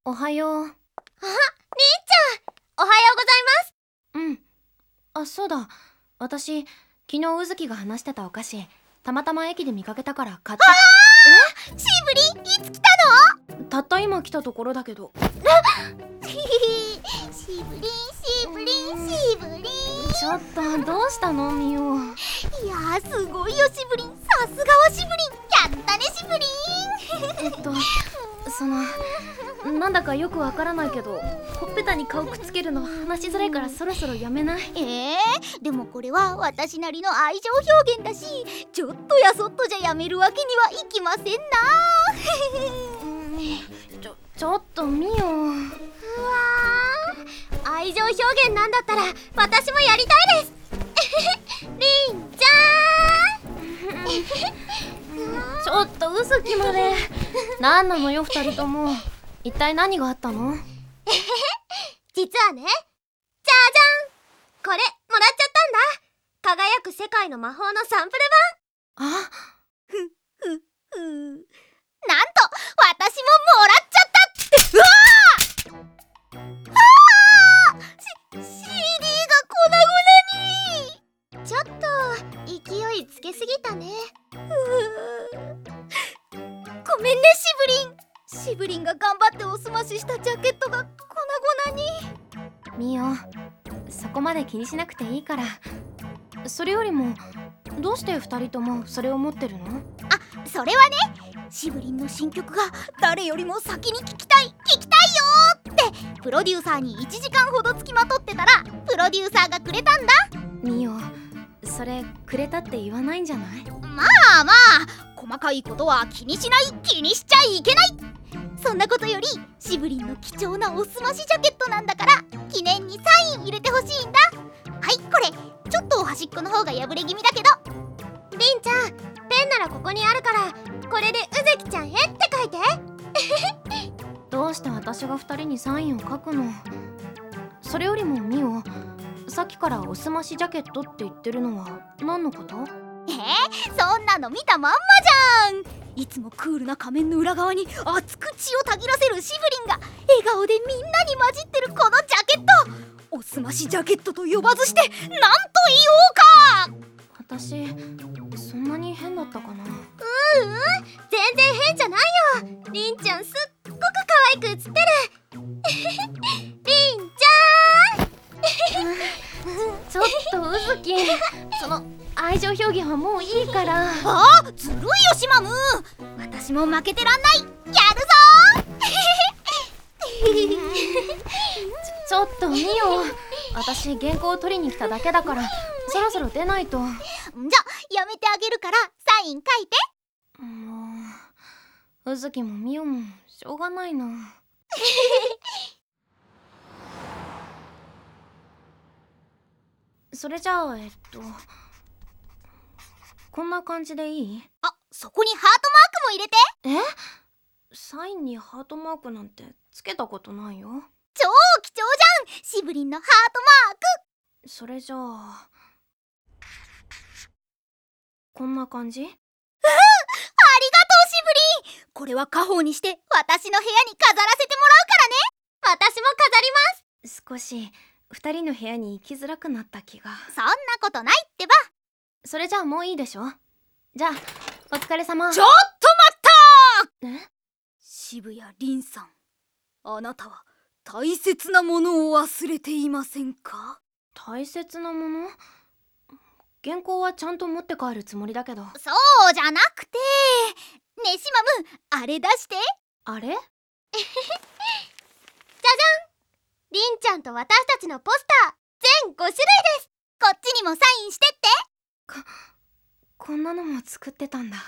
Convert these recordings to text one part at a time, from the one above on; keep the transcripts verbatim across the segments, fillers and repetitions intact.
おはよう。あ、りんちゃん、おはようございます。うん。あ、そうだ。私、昨日うずきが話してたお菓子、たまたま駅で見かけたから買って。 え？シブリン、いつ来たの？たった今来たところだけど。 シブリン、シブリン、シブリン。 ちょっと、どうしたのミオ。 いやー、すごいよシブリン。さすがはシブリン。やったねシブリン。 えっと、その、なんだかよくわからないけど、ほっぺたに顔くっつけるの話しづらいからそろそろやめない？ えー、でもこれは私なりの愛情表現だし、ちょっとやそっとじゃやめるわけにはいきませんな。 ちょ、ちょっとミオ。 うわー、愛情表現なんだったら私もやりたいです。りんちゃんちょっとうずきまで。なんなのよ二人とも。一体何があったの？ 実はね、じゃじゃん、これもらっちゃったんだ。輝く世界の魔法のサンプル版。あ、 ふふふなんと私ももらっちゃったって。うわーあー シーディー が粉々に。ちょっと勢いつけすぎたね。ごめんねシブリン。シブリンが頑張っておすまししたジャケットが粉々に。 ミオ、そこまで気にしなくていいから。それよりも、どうしてふたりともそれを持ってるの？ あ、それはね、シブリンの新曲が誰よりも先に聴きたい聴きたいよーってプロデューサーにいちじかんほどつきまとってたら、プロデューサーがくれたんだ。 ミオ、それくれたって言わないんじゃない？ まあまあ、細かいことは気にしない、気にしちゃいけない。そんなことよりシブリンの貴重なおすましジャケットなんだから、記念にサイン入れてほしいんだ。はい、これちょっと端っこの方が破れ気味だけど。りんちゃん、ペンならここにあるから、これでうずきちゃんへって書いて。 どうして私がふたりにサインを書くの？それよりもミオ、さっきからおすましジャケットって言ってるのは何のこと？ えー、そんなの見たまんまじゃん。いつもクールな仮面の裏側に熱く血をたぎらせるシブリンが笑顔でみんなに混じってるこのジャケット、おすましジャケットと呼ばずしてなんと言おうか。 私、そんなに変だったかな？ ううん、全然変じゃないよ。りんちゃんすっごく可愛く写ってる。りんちゃんちょっとうずき、その愛情表現はもういいから。 あー、ずるいよシマム。私も負けてらんない。やるぞち, ちょっとミオ、私原稿を取りに来ただけだからそろそろ出ないと。じゃやめてあげるからサイン書いて。 もううずきもミオもしょうがないな。それじゃあえっとこんな感じでいい？ あ、そこにハートマークも入れて。 え？サインにハートマークなんてつけたことないよ。 超貴重じゃん、シブリンのハートマーク。 それじゃあこんな感じ？うん、ありがとうシブリン。これは家宝にして私の部屋に飾らせてもらうからね。私も飾ります。 少しふたりの部屋に行きづらくなった気が。 そんなことないってば。 それじゃあもういいでしょ。じゃあお疲れ様。 ちょっと待った。 え？ 渋谷凛さん、あなたは大切なものを忘れていませんか？ 大切なもの？原稿はちゃんと持って帰るつもりだけど。 そうじゃなくて、ねえシマム、あれ出して。 あれ？じゃじゃん、 りんちゃんと私たちのポスター全ごしゅるいです。こっちにもサインしてって。 こ、こんなのも作ってたんだ。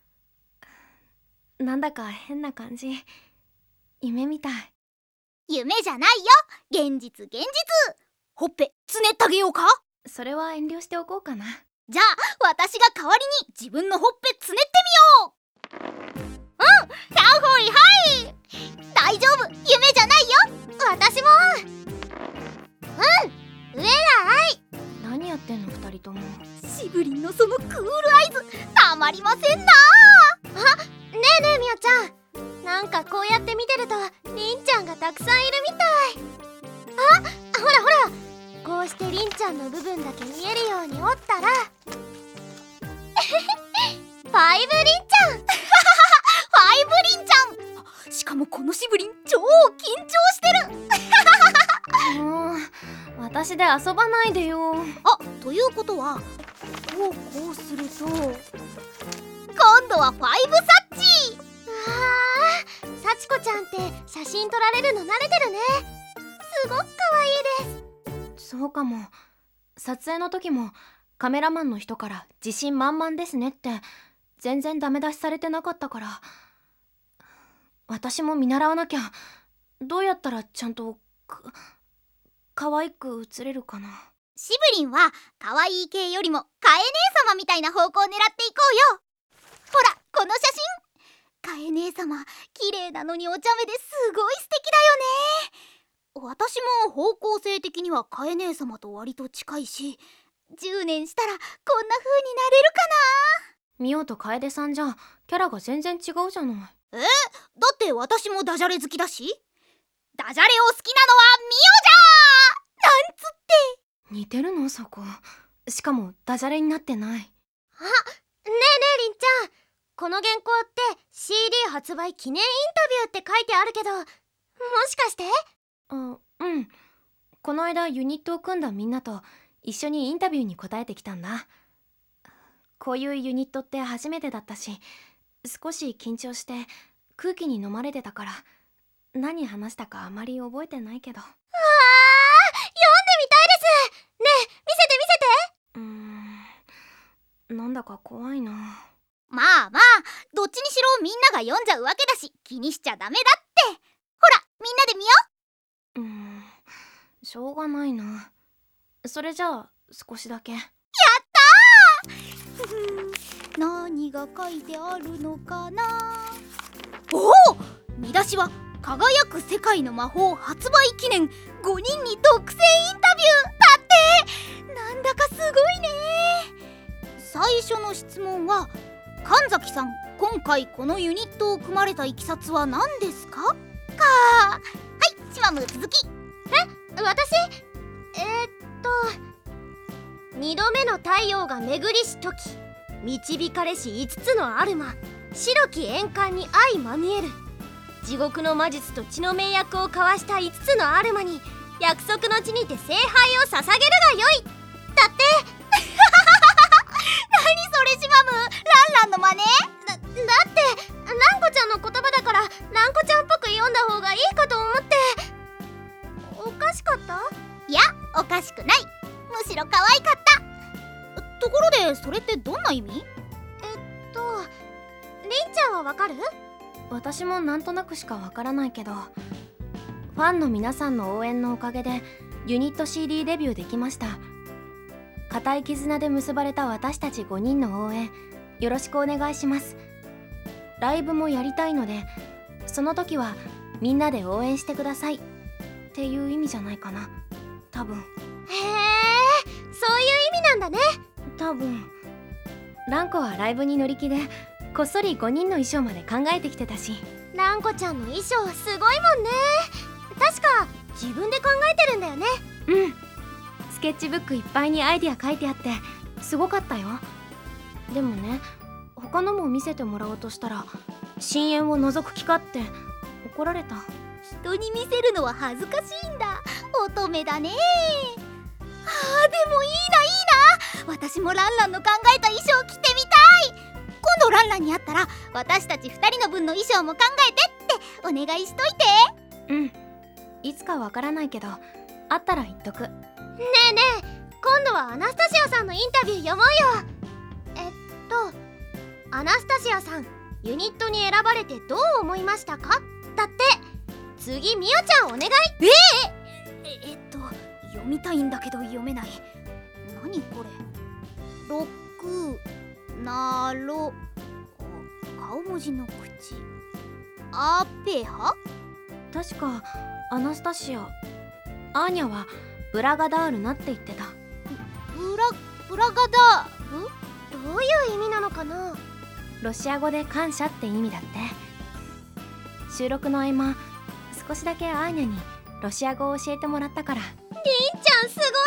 なんだか変な感じ。夢みたい。 夢じゃないよ、現実現実。ほっぺつねってあげようか？ それは遠慮しておこうかな。 じゃあ私が代わりに自分のほっぺつねってみよう。うん、やっほいはい。大丈夫、夢じゃないよ。私も。うん、上だい。 何やってんの二人とも。 シブリンのそのクールアイズたまりませんな。あ、ねえねえみおちゃん、なんかこうやって見てるとりんりんちゃんがたくさんいるみたい。あ、ほらほら、こうしてりんちゃんの部分だけ見えるように折ったらファイブりんちゃんファイブりんちゃん、しかもこのしぶりん超緊張してるもう私で遊ばないでよ。 あ、ということはこうこうすると今度はファイブサッチ。 うわー、幸子ちゃんって写真撮られるの慣れてるね。すごく可愛いです。 そうかも。撮影の時もカメラマンの人から自信満々ですねって全然ダメ出しされてなかったから、私も見習わなきゃ。どうやったらちゃんとか可愛く写れるかな。 しぶりんは可愛い系よりもカエ姉様みたいな方向を狙っていこうよ。ほらこの写真、カエ姉様綺麗なのにお茶目ですごい素敵だよね。私も方向性的にはカエ姉様と割と近いし、じゅうねんしたらこんな風になれるかな。 ミオと楓さんじゃキャラが全然違うじゃない。 え、だって私もダジャレ好きだし。ダジャレを好きなのはミオじゃーなんつって。 似てるのそこ。しかもダジャレになってない。 あ、ねえねえりんちゃん、この原稿って シーディー 発売記念インタビューって書いてあるけど、もしかして？ あ、うん。この間ユニットを組んだみんなと一緒にインタビューに答えてきたんだ。こういうユニットって初めてだったし、少し緊張して空気に飲まれてたから何話したかあまり覚えてないけど。 うわー、読んでみたいです。ねえ、見せて見せて。 うーん、なんだか怖いな。 まあまあ、どっちにしろみんなが読んじゃうわけだし気にしちゃダメだって。ほらみんなで見よう。うーん、しょうがないな。それじゃあ少しだけ。やったー何が書いてあるのかな。おお、見出しは輝く世界の魔法発売記念ごにんに独占インタビューだって。なんだかすごいね。最初の質問は、神崎さん、今回このユニットを組まれたいきさつは何ですか？かー。はい、シマム続き。 え、私？えー、っと二度目の太陽が巡りし時、導かれし五つのアルマ、白き円環に相まみえる。地獄の魔術と血の盟約を交わした五つのアルマに約束の地にて聖杯を捧げるがよい。だって何それシマム、ランランの真似？ だ、だってランコちゃんの言葉だからランコちゃんっぽく読んだ方がいいかと思って。おかしかった？ いや、おかしくない。むしろ可愛かった。ところでそれってどんな意味？ えっとりんちゃんはわかる？ 私もなんとなくしかわからないけど、ファンの皆さんの応援のおかげでユニット シーディー デビューできました。固い絆で結ばれた私たちごにんの応援よろしくお願いします。ライブもやりたいので、その時はみんなで応援してくださいっていう意味じゃないかな、多分。 へえ、そういう意味なんだね。 多分。ランコはライブに乗り気でこっそりごにんの衣装まで考えてきてたし。 ランコちゃんの衣装すごいもんね。確か自分で考えてるんだよね。 うん、スケッチブックいっぱいにアイディア書いてあってすごかったよ。でもね、他のも見せてもらおうとしたら深淵を覗く気かって怒られた。 人に見せるのは恥ずかしいんだ。乙女だね。あー、でもいいないいな。私もランランの考えた衣装着てみたい。今度ランランに会ったら私たちふたりの分の衣装も考えてってお願いしといて。 うん、いつかわからないけど会ったら言っとく。ねえねえ、今度はアナスタシアさんのインタビュー読もうよ。えっとアナスタシアさん、ユニットに選ばれてどう思いましたか？だって。次ミオちゃんお願い。 えー、ええっと読みたいんだけど読めない。何これ。ロックナロ顔文字の口アペハ。 確かアナスタシア、アーニャはブラガダールナって言ってた。 ブラブラガダール？ どういう意味なのかな？ ロシア語で感謝って意味だって。収録の合間少しだけアーニャにロシア語を教えてもらったから。 りんちゃんすごいです。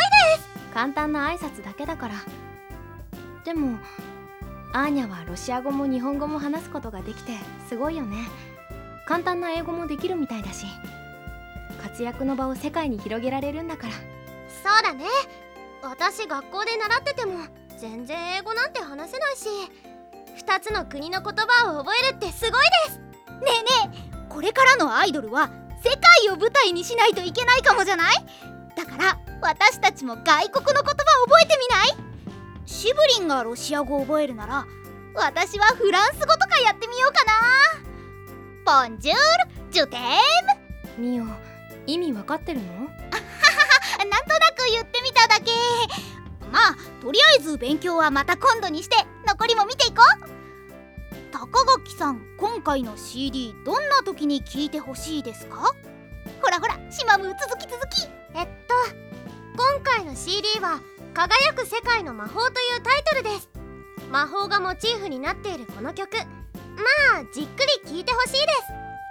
簡単な挨拶だけだから。でもアーニャはロシア語も日本語も話すことができてすごいよね。簡単な英語もできるみたいだし、活躍の場を世界に広げられるんだから。 そうだね。私学校で習ってても全然英語なんて話せないし、ふたつの国の言葉を覚えるってすごいです。 ねえねえ、これからのアイドルは世界を舞台にしないといけないかもじゃない？だから私たちも外国の言葉を覚えてみない？シブリンがロシア語を覚えるなら、私はフランス語とかやってみようかな。ボンジュール、ジュテーム。 ミオ、意味わかってるの？ なんとなく言ってみただけ。まあとりあえず勉強はまた今度にして、残りも見ていこう。高垣さん、今回の シーディー どんな時に聴いてほしいですか？ほらほら、シマムー続き続き。 えっと今回の シーディー は輝く世界の魔法というタイトルです。魔法がモチーフになっているこの曲、まあじっくり聴いてほしいです。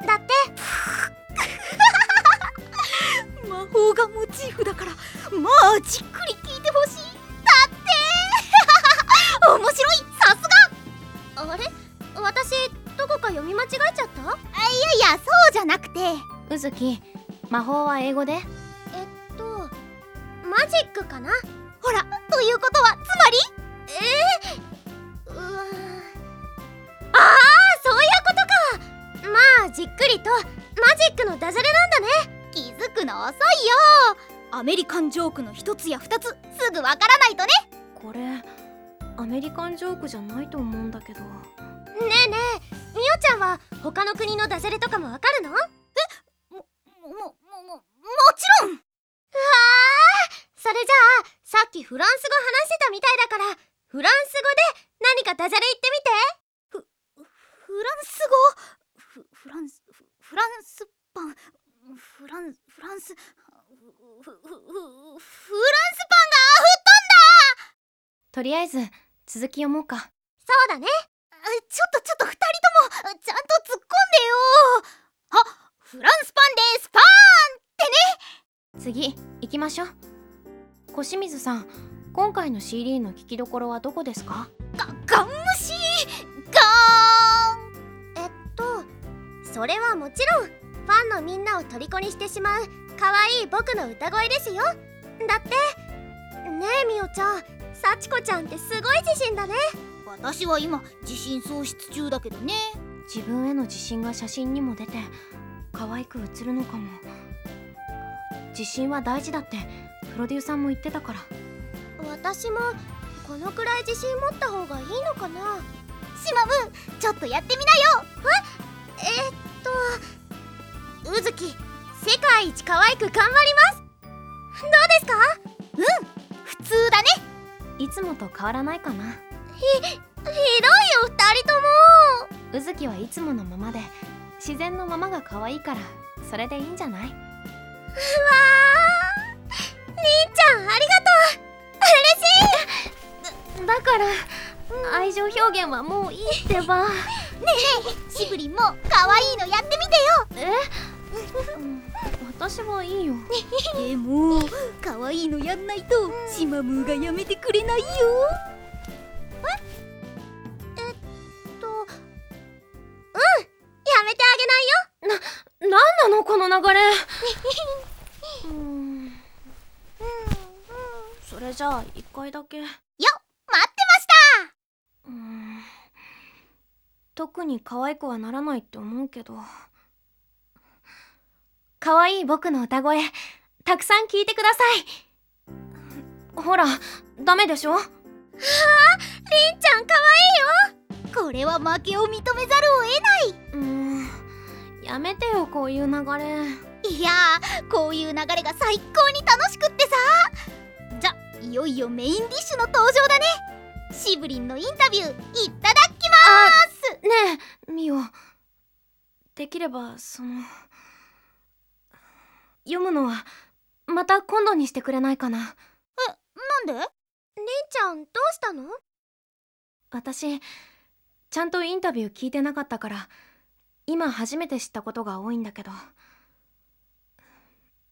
だって魔法がモチーフだから、まあじっくり聴いてほしい。だって面白い、さすが。 あれ、私どこか読み間違えちゃった？ あ、いやいや、そうじゃなくて。 うずき、魔法は英語で？ えっとマジックかな。 ほら、ということはつまり？ えー、うわああ、そういうことか。まあじっくりとマジックのダジャレなんだね。 気づくの遅いよ。アメリカンジョークの一つや二つすぐわからないとね。 これアメリカンジョークじゃないと思うんだけど。 ねえねえ、みおちゃんは他の国のダジャレとかもわかるの？ え、も、も、も、も、もちろん。 うわー、それじゃあさっきフランス語話してたみたいだから、フランス語で何かダジャレ言ってみて。 フ、フランス語？フ、フランス、フ、フランスパン、フラン、フランス、フ、フ、フ、フランスパンが吹っ飛んだ。 とりあえず続き読もうか。 そうだね。 ちょっとちょっと二人ともちゃんと突っ込んでよ。あ、フランスパンです、パーンってね。 次行きましょう。小清水さん、今回の シーディー の聞きどころはどこですか？ ガ、ガン虫ガーン。えっとそれはもちろんファンのみんなを虜にしてしまう可愛い僕の歌声ですよ。だってねえ、みおちゃん、幸子ちゃんってすごい自信だね。 私は今自信喪失中だけどね。 自分への自信が写真にも出て可愛く写るのかも。自信は大事だってプロデューサーも言ってたから。 私もこのくらい自信持った方がいいのかな。 シマム、ちょっとやってみなよ。 ええっとうずき、世界一可愛く頑張ります。どうですか？ うん、普通だね。 いつもと変わらないかな。 ひ、ひどいよ二人とも。 うずきはいつものままで自然のままが可愛いから、それでいいんじゃない？うわー、りんちゃんありがとう。嬉しい。 だ、だから愛情表現はもういいってば。ねえねえ、シブリンも可愛いのやってみてよ。 え、うん、私はいいよ。 でも可愛いのやんないとシマムーがやめてくれないよ。 ええっとうん、やめてあげないよ。 な、なんなのこの流れ。うーん、それじゃあ一回だけ。よっ、 待ってました。 うーん、特に可愛くはならないって思うけど。可愛い僕の歌声たくさん聞いてください。ほら、ダメでしょ。はあ、 りんちゃん可愛いよ。 これは負けを認めざるを得ない。 うーん、やめてよこういう流れ。 いやー、こういう流れが最高に楽しくってさ。じゃ、いよいよメインディッシュの登場だね。シブリンのインタビューいただきまーす。 ねえミオ、できればその読むのはまた今度にしてくれないかな。 え、なんで？ りんちゃんどうしたの？ 私ちゃんとインタビュー聞いてなかったから今初めて知ったことが多いんだけど、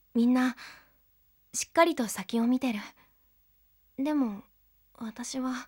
みんなしっかりと先を見てる。でも私は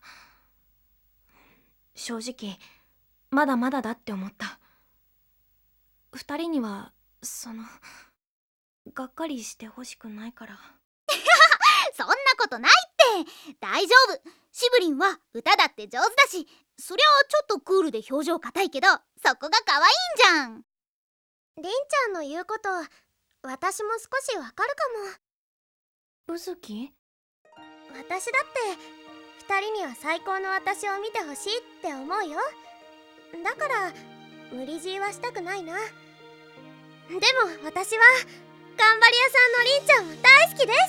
正直まだまだだって思った。二人にはそのがっかりしてほしくないから。 そんなことないって。大丈夫。しぶりんは歌だって上手だし、そりゃあちょっとクールで表情硬いけど、そこが可愛いんじゃん。 りんちゃんの言うこと私も少しわかるかも。 うずき？ 私だって二人には最高の私を見てほしいって思うよ。だから無理強いはしたくないな。でも私は頑張り屋さんのりんちゃんも大好きです。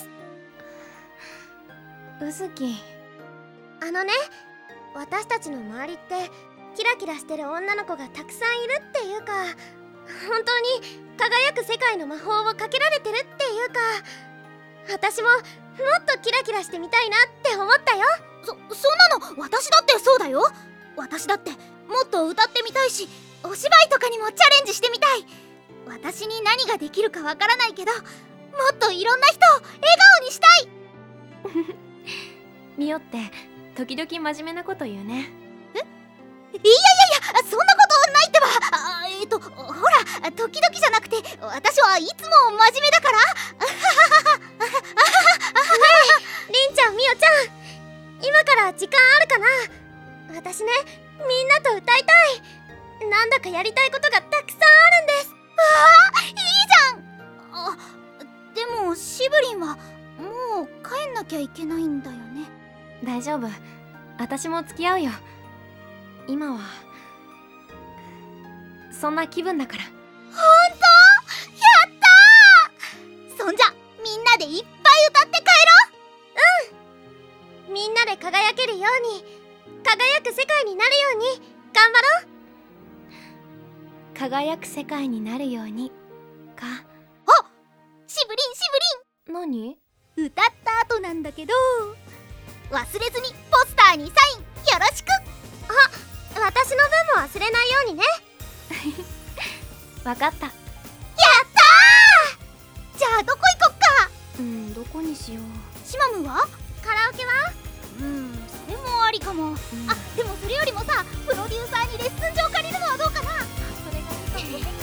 うずき、 あのね、私たちの周りってキラキラしてる女の子がたくさんいるっていうか、本当に輝く世界の魔法をかけられてるっていうか、私ももっとキラキラしてみたいなって思ったよ。 そ、そんなの私だってそうだよ。私だってもっと歌ってみたいし、お芝居とかにもチャレンジしてみたい。私に何ができるかわからないけど、もっといろんな人を笑顔にしたい。 ミオって時々真面目なこと言うね。 え？いやいやいや、そんなことないってば。あ、えっとほら、時々じゃなくて私はいつも真面目だから。 ねえ、りんちゃん、みおちゃん、今から時間あるかな。私ね、みんなと歌いたい。なんだかやりたいことがたくさんあるんです。 わあ、いいじゃん。あ、でもしぶりんはもう帰んなきゃいけないんだよね。 大丈夫、私も付き合うよ。今はそんな気分だから。 ほんと？やったー。そんじゃみんなでいっぱい歌って帰ろう。うん、みんなで輝けるように、輝く世界になるように頑張ろう。 輝く世界になるようにか。 あ、しぶりんしぶりん。 何？ 歌った後なんだけど、忘れずにポスターにサインよろしく。 あ、私の分も忘れないようにね。 わかった。やったー。じゃあどこ行こっか。 うん、どこにしよう。 シマムは？ カラオケは？ うん、それもありかも、うん、あ、でもそれよりもさ、プロデューサーにレッスン場借りるのはどうかな。 それがいいかも。